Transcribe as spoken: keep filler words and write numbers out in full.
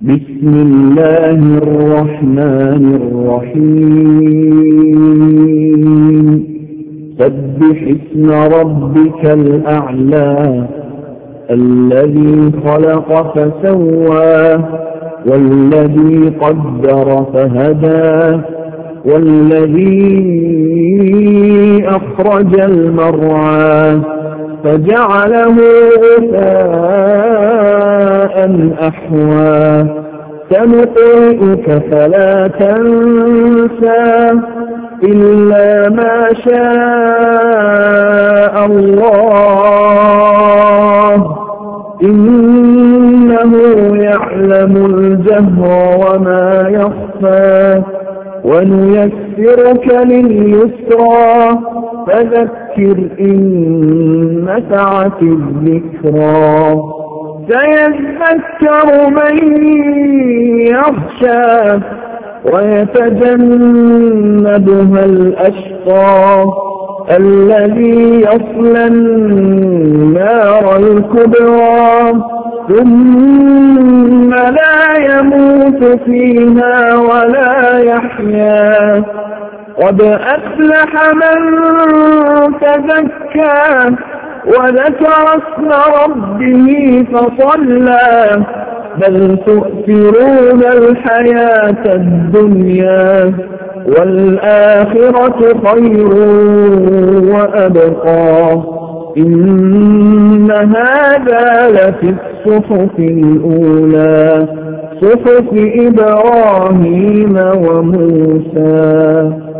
بسم الله الرحمن الرحيم سبح اسم ربك الأعلى الذي خلق فسوى والذي قدر فهدى والذي أخرج المرعى فجعله غثاء أحوى سنقرئك فلا تنسى إلا ما شاء الله إنه يعلم الجهر وما يخفى ونيسرك لليسرى فذكر إن نفعت الذكرى سيذكر من يخشى ويتجنبها الأشقى الذي يصلى النار الكبرى ثم لا يموت فيها ولا يحيا قد أفلح من تزكى وذكر اسم ربه فصلى بل تؤثرون الحياة الدنيا والآخرة خير وأبقى إن هذا لفي الصحف الأولى صحف إبراهيم وموسى.